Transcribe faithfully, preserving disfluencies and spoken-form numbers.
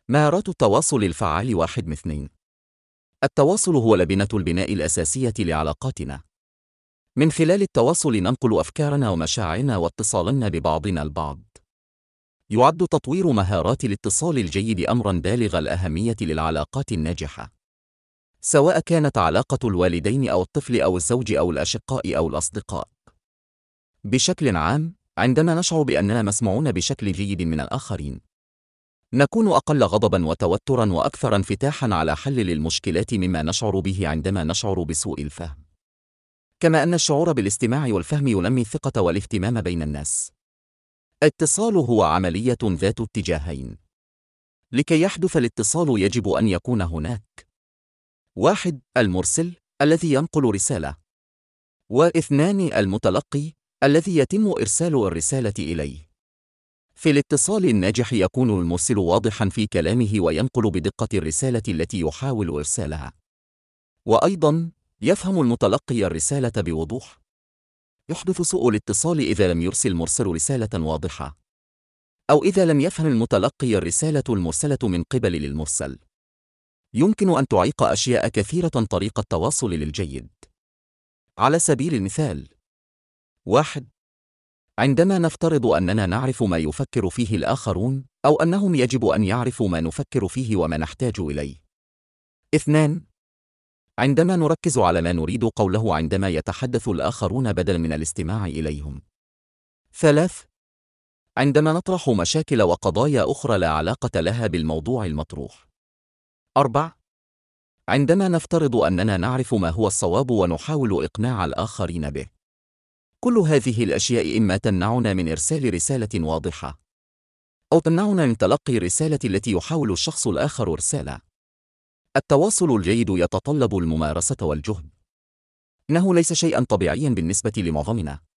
مهارات التواصل الفعال واحد من اثنين. التواصل هو لبنة البناء الأساسية لعلاقاتنا. من خلال التواصل ننقل أفكارنا ومشاعرنا واتصالنا ببعضنا البعض. يعد تطوير مهارات الاتصال الجيد أمراً بالغ الأهمية للعلاقات الناجحة. سواء كانت علاقة الوالدين أو الطفل أو الزوج أو الأشقاء أو الأصدقاء. بشكل عام، عندما نشعر بأننا مسموعون بشكل جيد من الآخرين، نكون أقل غضباً وتوتراً وأكثر انفتاحاً على حل للمشكلات مما نشعر به عندما نشعر بسوء الفهم. كما أن الشعور بالاستماع والفهم ينمي الثقة والاهتمام بين الناس. الاتصال هو عملية ذات اتجاهين. لكي يحدث الاتصال يجب أن يكون هناك: واحد المرسل الذي ينقل رسالة، واثنان المتلقي الذي يتم إرسال الرسالة إليه. في الاتصال الناجح يكون المرسل واضحاً في كلامه وينقل بدقة الرسالة التي يحاول إرسالها، وأيضاً يفهم المتلقي الرسالة بوضوح. يحدث سوء الاتصال إذا لم يرسل المرسل رسالة واضحة، أو إذا لم يفهم المتلقي الرسالة المرسلة من قبل للمرسل. يمكن أن تعيق أشياء كثيرة طريق التواصل للجيد. على سبيل المثال: واحد عندما نفترض أننا نعرف ما يفكر فيه الآخرون، أو أنهم يجب أن يعرفوا ما نفكر فيه وما نحتاج إليه. اثنان عندما نركز على ما نريد قوله عندما يتحدث الآخرون بدلاً من الاستماع إليهم. ثلاث عندما نطرح مشاكل وقضايا أخرى لا علاقة لها بالموضوع المطروح. أربع عندما نفترض أننا نعرف ما هو الصواب ونحاول إقناع الآخرين به. كل هذه الأشياء إما تمنعنا من إرسال رسالة واضحة، أو تمنعنا من تلقي الرسالة التي يحاول الشخص الآخر إرسالها. التواصل الجيد يتطلب الممارسة والجهد. إنه ليس شيئاً طبيعياً بالنسبة لمعظمنا.